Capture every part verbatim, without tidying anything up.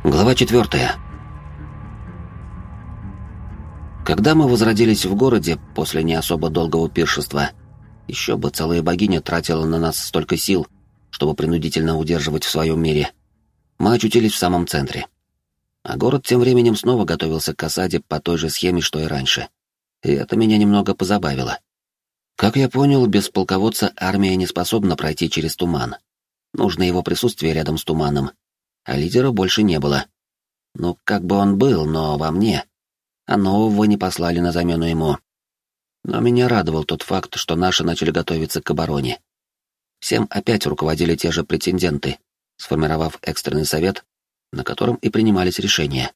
Глава четвертая. Когда мы возродились в городе после не особо долгого пиршества, еще бы целая богиня тратила на нас столько сил, чтобы принудительно удерживать в своем мире, мы очутились в самом центре. А город тем временем снова готовился к осаде по той же схеме, что и раньше. И это меня немного позабавило. Как я понял, без полководца армия не способна пройти через туман. Нужно его присутствие рядом с туманом, а лидера больше не было. Ну, как бы он был, но во мне. А нового не послали на замену ему. Но меня радовал тот факт, что наши начали готовиться к обороне. Всем опять руководили те же претенденты, сформировав экстренный совет, на котором и принимались решения.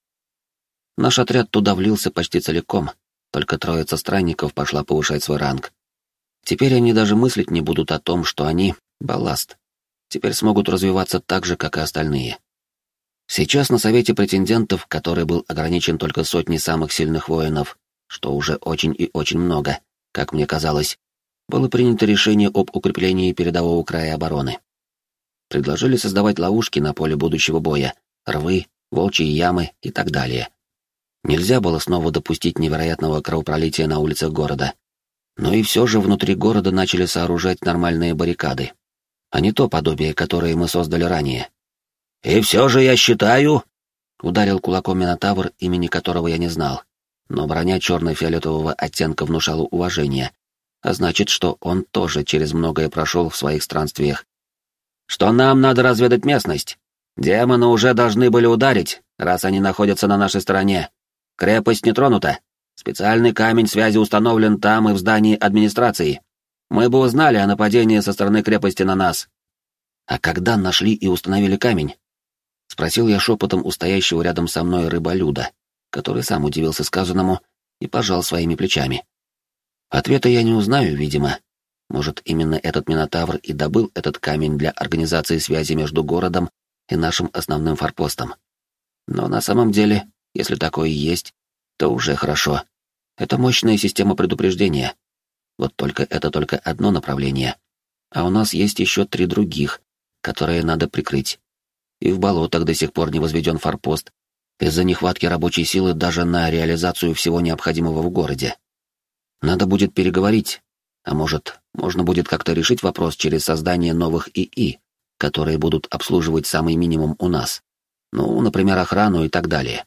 Наш отряд туда влился почти целиком, только троица странников пошла повышать свой ранг. Теперь они даже мыслить не будут о том, что они — балласт. Теперь смогут развиваться так же, как и остальные. Сейчас на совете претендентов, который был ограничен только сотней самых сильных воинов, что уже очень и очень много, как мне казалось, было принято решение об укреплении передового края обороны. Предложили создавать ловушки на поле будущего боя, рвы, волчьи ямы и так далее. Нельзя было снова допустить невероятного кровопролития на улицах города. Но и все же внутри города начали сооружать нормальные баррикады, а не то подобие, которое мы создали ранее. «И все же я считаю...» — ударил кулаком Минотавр, имени которого я не знал, но броня черно-фиолетового оттенка внушала уважение, а значит, что он тоже через многое прошел в своих странствиях. «Что нам надо разведать местность. Демоны уже должны были ударить, раз они находятся на нашей стороне. Крепость не тронута. Специальный камень связи установлен там и в здании администрации. Мы бы узнали о нападении со стороны крепости на нас». «А когда нашли и установили камень?» — спросил я шепотом у стоящего рядом со мной рыболюда, который сам удивился сказанному и пожал своими плечами. Ответа я не узнаю, видимо. Может, именно этот Минотавр и добыл этот камень для организации связи между городом и нашим основным форпостом. Но на самом деле, если такое есть, то уже хорошо. Это мощная система предупреждения. Вот только это только одно направление. А у нас есть еще три других, которые надо прикрыть. И в болотах до сих пор не возведен форпост, из-за нехватки рабочей силы даже на реализацию всего необходимого в городе. Надо будет переговорить, а может, можно будет как-то решить вопрос через создание новых ИИ, которые будут обслуживать самый минимум у нас. Ну, например, охрану и так далее.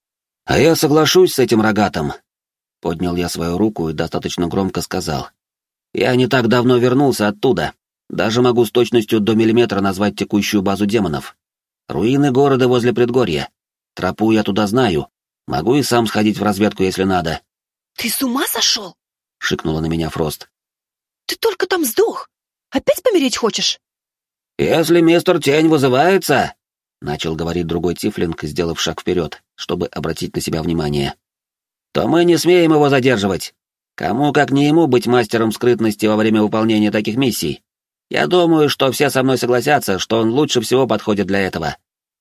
«А я соглашусь с этим рогатым», — поднял я свою руку и достаточно громко сказал. «Я не так давно вернулся оттуда. Даже могу с точностью до миллиметра назвать текущую базу демонов. Руины города возле предгорья. Тропу я туда знаю. Могу и сам сходить в разведку, если надо». «Ты с ума сошел?» — шикнула на меня Фрост. «Ты только там сдох. Опять помереть хочешь?» «Если мистер Тень вызывается...» — начал говорить другой тифлинг, сделав шаг вперед, чтобы обратить на себя внимание. «То мы не смеем его задерживать. Кому, как не ему, быть мастером скрытности во время выполнения таких миссий? Я думаю, что все со мной согласятся, что он лучше всего подходит для этого».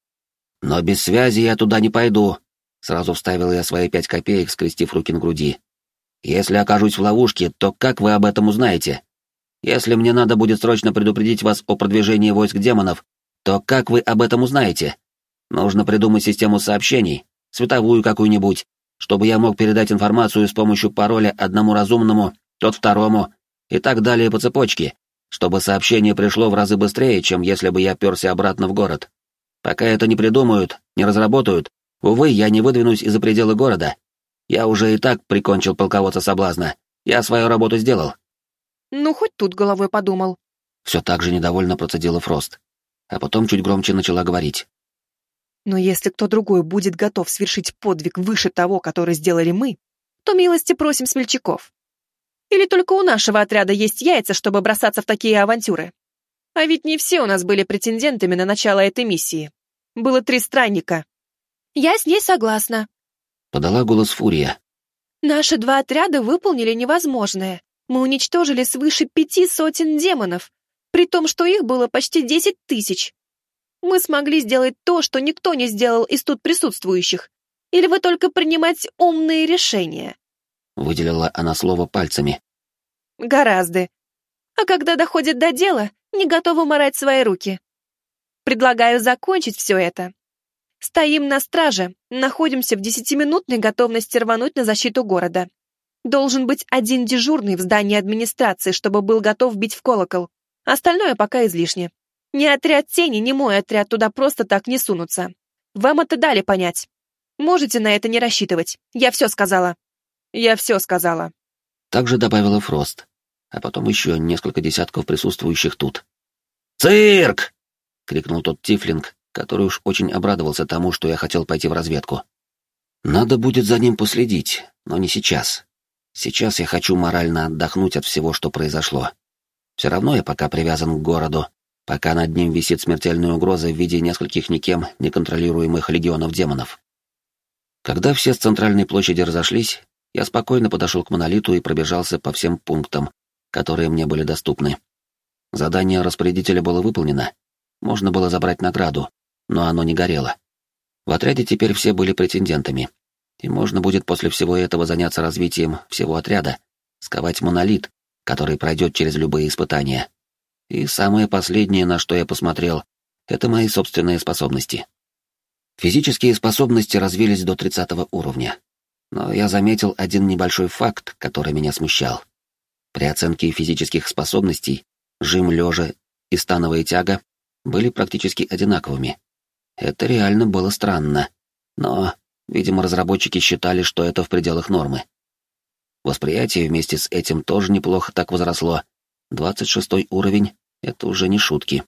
«Но без связи я туда не пойду», — сразу вставил я свои пять копеек, скрестив руки на груди. «Если окажусь в ловушке, то как вы об этом узнаете? Если мне надо будет срочно предупредить вас о продвижении войск демонов, то как вы об этом узнаете? Нужно придумать систему сообщений, световую какую-нибудь, чтобы я мог передать информацию с помощью пароля одному разумному, тот второму, и так далее по цепочке, чтобы сообщение пришло в разы быстрее, чем если бы я перся обратно в город. Пока это не придумают, не разработают, увы, я не выдвинусь из-за пределы города. Я уже и так прикончил полководца соблазна. Я свою работу сделал». «Ну, хоть тут головой подумал». Все так же недовольно процедила Фрост, а потом чуть громче начала говорить. «Но если кто другой будет готов свершить подвиг выше того, который сделали мы, то милости просим смельчаков. Или только у нашего отряда есть яйца, чтобы бросаться в такие авантюры? А ведь не все у нас были претендентами на начало этой миссии. Было три странника». «Я с ней согласна», — подала голос Фурия. «Наши два отряда выполнили невозможное. Мы уничтожили свыше пяти сотен демонов, при том, что их было почти десять тысяч. Мы смогли сделать то, что никто не сделал из тут присутствующих. Или вы только принимать умные решения?» Выделила она слово пальцами. «Гораздо. А когда доходит до дела, не готова марать свои руки. Предлагаю закончить все это. Стоим на страже, находимся в десятиминутной готовности рвануть на защиту города. Должен быть один дежурный в здании администрации, чтобы был готов бить в колокол. Остальное пока излишне. Ни отряд тени, ни мой отряд туда просто так не сунутся. Вам это дали понять. Можете на это не рассчитывать. Я все сказала. Я все сказала. Также добавила Фрост, а потом еще несколько десятков присутствующих тут. «Цирк!» — крикнул тот тифлинг, который уж очень обрадовался тому, что я хотел пойти в разведку. Надо будет за ним последить, но не сейчас. Сейчас я хочу морально отдохнуть от всего, что произошло. Все равно я пока привязан к городу, пока над ним висит смертельная угроза в виде нескольких никем неконтролируемых легионов демонов. Когда все с центральной площади разошлись, я спокойно подошел к монолиту и пробежался по всем пунктам, которые мне были доступны. Задание распорядителя было выполнено. Можно было забрать награду, но оно не горело. В отряде теперь все были претендентами, и можно будет после всего этого заняться развитием всего отряда, сковать монолит, который пройдет через любые испытания. И самое последнее, на что я посмотрел, это мои собственные способности. Физические способности развились до тридцатого уровня. Но я заметил один небольшой факт, который меня смущал. При оценке физических способностей жим лежа и становая тяга были практически одинаковыми. Это реально было странно, но, видимо, разработчики считали, что это в пределах нормы. Восприятие вместе с этим тоже неплохо так возросло. двадцать шестой уровень — это уже не шутки.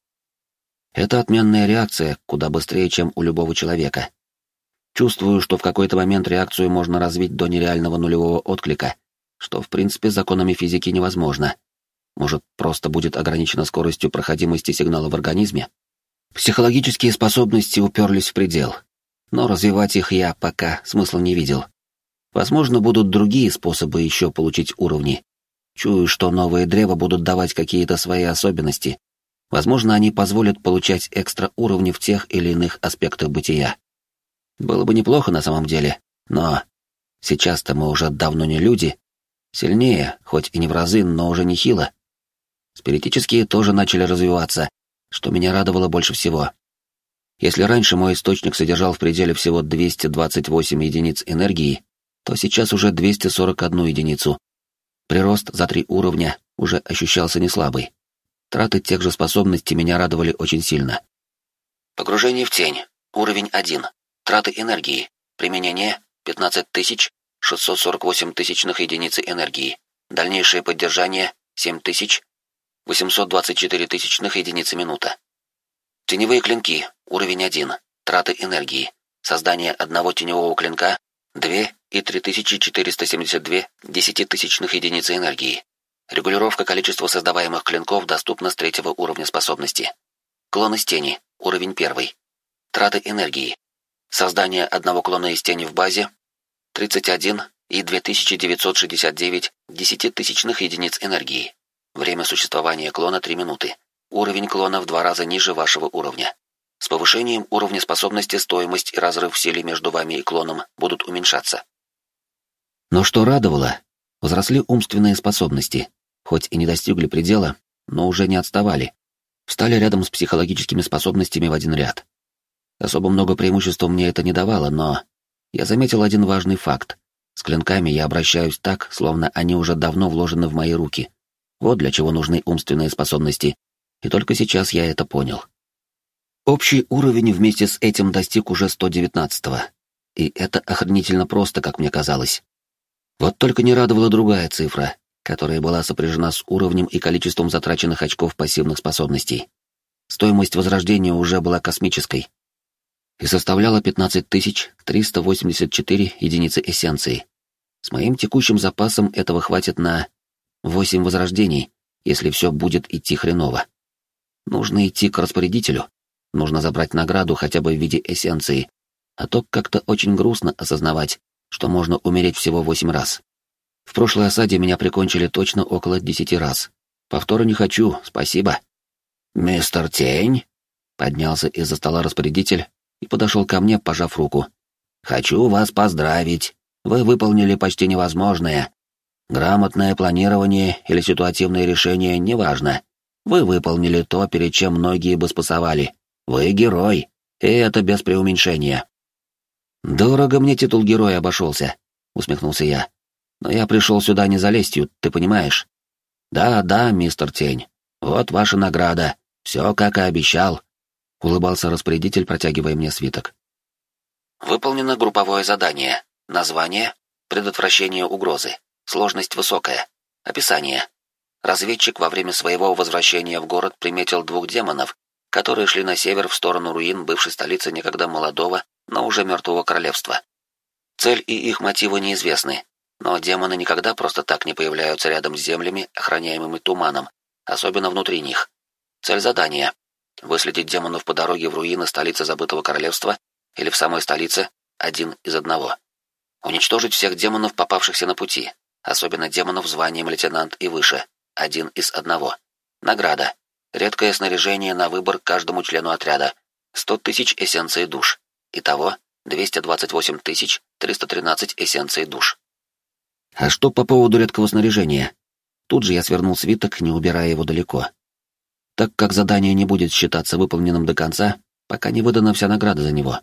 Это отменная реакция, куда быстрее, чем у любого человека. Чувствую, что в какой-то момент реакцию можно развить до нереального нулевого отклика, что, в принципе, законами физики невозможно. Может, просто будет ограничена скоростью проходимости сигнала в организме? Психологические способности уперлись в предел, но развивать их я пока смысла не видел. Возможно, будут другие способы еще получить уровни. Чую, что новые древа будут давать какие-то свои особенности. Возможно, они позволят получать экстра уровни в тех или иных аспектах бытия. Было бы неплохо на самом деле, но сейчас-то мы уже давно не люди. Сильнее, хоть и не в разы, но уже нехило. Спиритические тоже начали развиваться, что меня радовало больше всего. Если раньше мой источник содержал в пределе всего двести двадцать восемь единиц энергии, то сейчас уже двести сорок одну единицу. Прирост за три уровня уже ощущался неслабый. Траты тех же способностей меня радовали очень сильно. Погружение в тень. Уровень один. Траты энергии. Применение пятнадцать тысяч шестьсот сорок восемь тысячных единицы энергии. Дальнейшее поддержание семь тысяч восемьсот двадцать четыре тысячных единицы минута. Теневые клинки. Уровень один. Траты энергии. Создание одного теневого клинка два и три тысячи четыреста семьдесят два десятитысячных единицы энергии. Регулировка количества создаваемых клинков доступна с третьего уровня способности. Клон из тени. Уровень первый. Траты энергии. Создание одного клона из тени в базе тридцать один и две тысячи девятьсот шестьдесят девять десятитысячных единиц энергии. Время существования клона три минуты. Уровень клона в два раза ниже вашего уровня. С повышением уровня способности стоимость и разрыв в силе между вами и клоном будут уменьшаться. Но что радовало, возросли умственные способности, хоть и не достигли предела, но уже не отставали. Встали рядом с психологическими способностями в один ряд. Особо много преимуществ мне это не давало, но я заметил один важный факт. С клинками я обращаюсь так, словно они уже давно вложены в мои руки. Вот для чего нужны умственные способности, и только сейчас я это понял. Общий уровень вместе с этим достиг уже сто девятнадцатого, и это охренительно просто, как мне казалось. Вот только не радовала другая цифра, которая была сопряжена с уровнем и количеством затраченных очков пассивных способностей. Стоимость возрождения уже была космической и составляла пятнадцать тысяч триста восемьдесят четыре единицы эссенции. С моим текущим запасом этого хватит на восемь возрождений, если все будет идти хреново. Нужно идти к распорядителю, нужно забрать награду хотя бы в виде эссенции, а то как-то очень грустно осознавать, что можно умереть всего восемь раз. В прошлой осаде меня прикончили точно около десяти раз. Повтора не хочу, спасибо. «Мистер Тень?» — поднялся из-за стола распорядитель и подошел ко мне, пожав руку. «Хочу вас поздравить. Вы выполнили почти невозможное. Грамотное планирование или ситуативное решение, неважно. Вы выполнили то, перед чем многие бы спасовали. Вы герой. И это без преуменьшения. «Дорого мне титул героя обошелся», — усмехнулся я. «Но я пришел сюда не за лестью, ты понимаешь?» «Да, да, мистер Тень. Вот ваша награда. Все, как и обещал», — улыбался распорядитель, протягивая мне свиток. «Выполнено групповое задание. Название — предотвращение угрозы. Сложность высокая. Описание. Разведчик во время своего возвращения в город приметил двух демонов, которые шли на север в сторону руин бывшей столицы некогда молодого, но уже мертвого королевства. Цель и их мотивы неизвестны, но демоны никогда просто так не появляются рядом с землями, охраняемыми туманом, особенно внутри них. Цель задания — выследить демонов по дороге в руины столицы забытого королевства или в самой столице один из одного. Уничтожить всех демонов, попавшихся на пути, особенно демонов званием лейтенант и выше, один из одного. Награда. Редкое снаряжение на выбор каждому члену отряда. сто тысяч эссенций душ. Итого двести двадцать восемь тысяч триста тринадцать эссенций душ. А что по поводу редкого снаряжения? Тут же я свернул свиток, не убирая его далеко. Так как задание не будет считаться выполненным до конца, пока не выдана вся награда за него.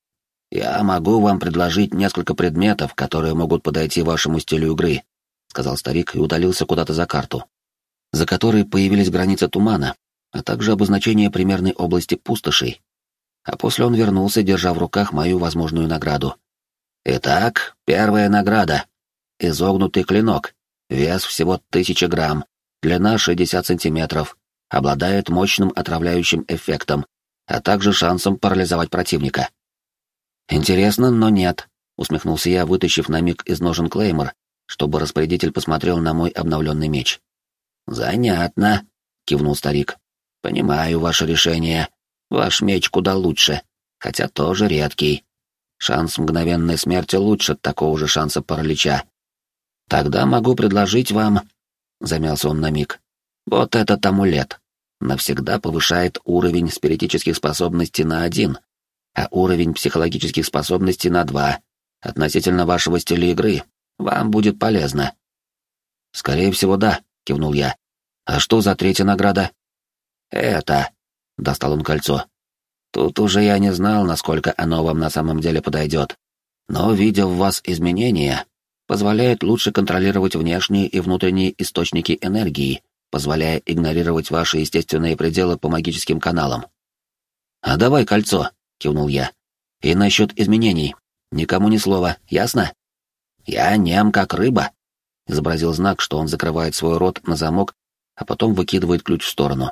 «Я могу вам предложить несколько предметов, которые могут подойти вашему стилю игры», — сказал старик и удалился куда-то за карту, за которой появились границы тумана, а также обозначение примерной области пустошей. А после он вернулся, держа в руках мою возможную награду. «Итак, первая награда. Изогнутый клинок. Вес всего тысяча грамм. Длина шестьдесят сантиметров. Обладает мощным отравляющим эффектом, а также шансом парализовать противника». «Интересно, но нет», — усмехнулся я, вытащив на миг из ножен клеймор, чтобы распорядитель посмотрел на мой обновленный меч. «Занятно», — кивнул старик. «Понимаю ваше решение. Ваш меч куда лучше, хотя тоже редкий. Шанс мгновенной смерти лучше такого же шанса паралича. Тогда могу предложить вам...» — замялся он на миг. «Вот этот амулет. Навсегда повышает уровень спиритических способностей на один, а уровень психологических способностей на два. Относительно вашего стиля игры. Вам будет полезно». «Скорее всего, да», — кивнул я. «А что за третья награда?» «Это...» — достал он кольцо. «Тут уже я не знал, насколько оно вам на самом деле подойдет. Но, видя в вас изменения, позволяет лучше контролировать внешние и внутренние источники энергии, позволяя игнорировать ваши естественные пределы по магическим каналам». «А давай кольцо», — кивнул я. «И насчет изменений. Никому ни слова, ясно?» «Я нем как рыба», — изобразил знак, что он закрывает свой рот на замок, а потом выкидывает ключ в сторону.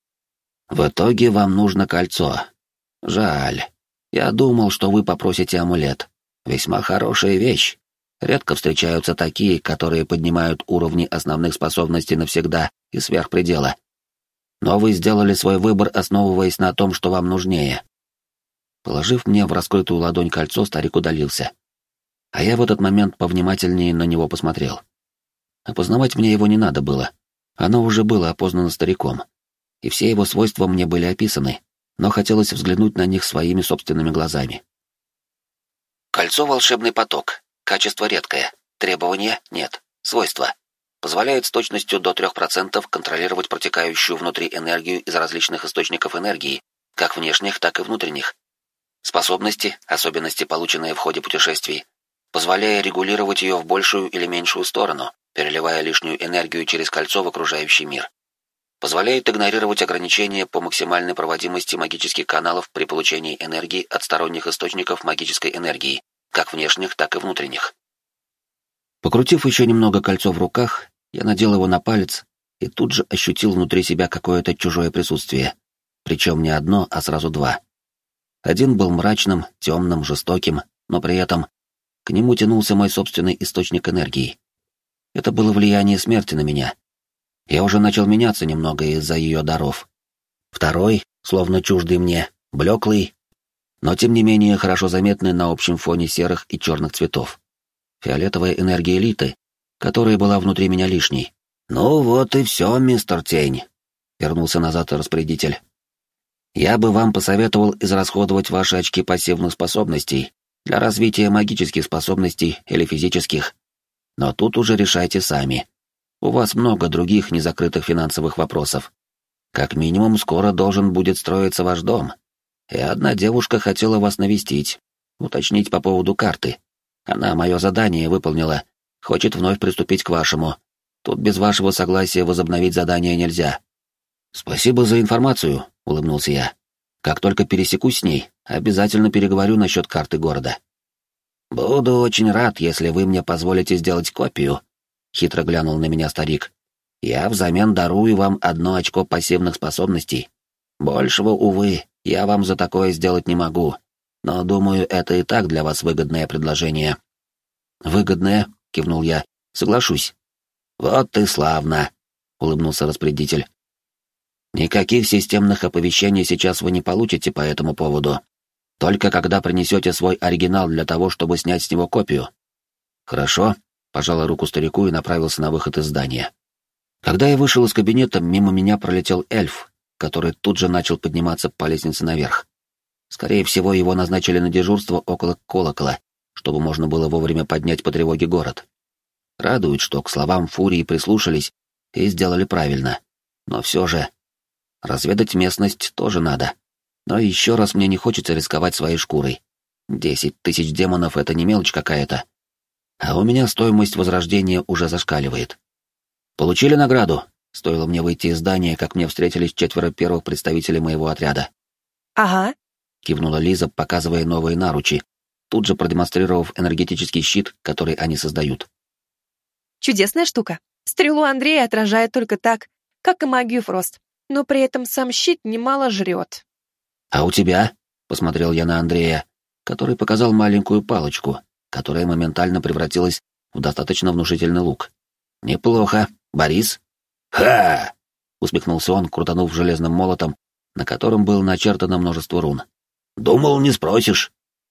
«В итоге вам нужно кольцо. Жаль. Я думал, что вы попросите амулет. Весьма хорошая вещь. Редко встречаются такие, которые поднимают уровни основных способностей навсегда и сверх предела. Но вы сделали свой выбор, основываясь на том, что вам нужнее». Положив мне в раскрытую ладонь кольцо, старик удалился. А я в этот момент повнимательнее на него посмотрел. Опознавать мне его не надо было. Оно уже было опознано стариком. И все его свойства мне были описаны, но хотелось взглянуть на них своими собственными глазами. Кольцо «Волшебный поток». Качество редкое. Требования нет. Свойства. Позволяет с точностью до трех процентов контролировать протекающую внутри энергию из различных источников энергии, как внешних, так и внутренних. Способности, особенности, полученные в ходе путешествий, позволяя регулировать ее в большую или меньшую сторону, переливая лишнюю энергию через кольцо в окружающий мир. Позволяет игнорировать ограничения по максимальной проводимости магических каналов при получении энергии от сторонних источников магической энергии, как внешних, так и внутренних. Покрутив еще немного кольцо в руках, я надел его на палец и тут же ощутил внутри себя какое-то чужое присутствие, причем не одно, а сразу два. Один был мрачным, темным, жестоким, но при этом к нему тянулся мой собственный источник энергии. Это было влияние смерти на меня. Я уже начал меняться немного из-за ее даров. Второй, словно чуждый мне, блеклый, но тем не менее хорошо заметный на общем фоне серых и черных цветов. Фиолетовая энергия элиты, которая была внутри меня лишней. «Ну вот и все, мистер Тень», — вернулся назад распорядитель. «Я бы вам посоветовал израсходовать ваши очки пассивных способностей для развития магических способностей или физических. Но тут уже решайте сами. У вас много других незакрытых финансовых вопросов. Как минимум, скоро должен будет строиться ваш дом. И одна девушка хотела вас навестить, уточнить по поводу карты. Она мое задание выполнила, хочет вновь приступить к вашему. Тут без вашего согласия возобновить задание нельзя». «Спасибо за информацию», — улыбнулся я. «Как только пересекусь с ней, обязательно переговорю насчет карты города». «Буду очень рад, если вы мне позволите сделать копию», — хитро глянул на меня старик. «Я взамен дарую вам одно очко пассивных способностей. Большего, увы, я вам за такое сделать не могу, но, думаю, это и так для вас выгодное предложение». «Выгодное?» — кивнул я. «Соглашусь». «Вот и славно», — улыбнулся распорядитель. «Никаких системных оповещений сейчас вы не получите по этому поводу. Только когда принесете свой оригинал для того, чтобы снять с него копию». «Хорошо», — пожал руку старику и направился на выход из здания. Когда я вышел из кабинета, мимо меня пролетел эльф, который тут же начал подниматься по лестнице наверх. Скорее всего, его назначили на дежурство около колокола, чтобы можно было вовремя поднять по тревоге город. Радует, что к словам Фурии прислушались и сделали правильно. Но все же... Разведать местность тоже надо. Но еще раз мне не хочется рисковать своей шкурой. Десять тысяч демонов — это не мелочь какая-то. А у меня стоимость возрождения уже зашкаливает. «Получили награду?» Стоило мне выйти из здания, как мне встретились четверо первых представителей моего отряда. «Ага», — кивнула Лиза, показывая новые наручи, тут же продемонстрировав энергетический щит, который они создают. «Чудесная штука. Стрелу Андрея отражает только так, как и магию Фрост, но при этом сам щит немало жрет». «А у тебя?» — посмотрел я на Андрея, который показал маленькую палочку, которая моментально превратилась в достаточно внушительный лук. «Неплохо. Борис?» «Ха!» — усмехнулся он, крутанув железным молотом, на котором было начертано множество рун. «Думал, не спросишь».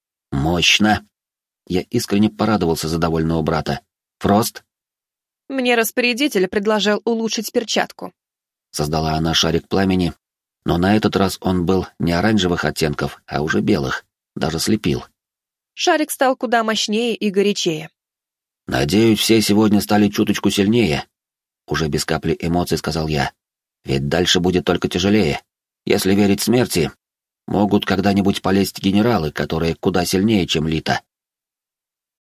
«Мощно!» Я искренне порадовался за довольного брата. «Фрост?» «Мне распорядитель предложил улучшить перчатку». Создала она шарик пламени, но на этот раз он был не оранжевых оттенков, а уже белых, даже слепил. Шарик стал куда мощнее и горячее. «Надеюсь, все сегодня стали чуточку сильнее», — уже без капли эмоций сказал я. «Ведь дальше будет только тяжелее. Если верить смерти, могут когда-нибудь полезть генералы, которые куда сильнее, чем Лита.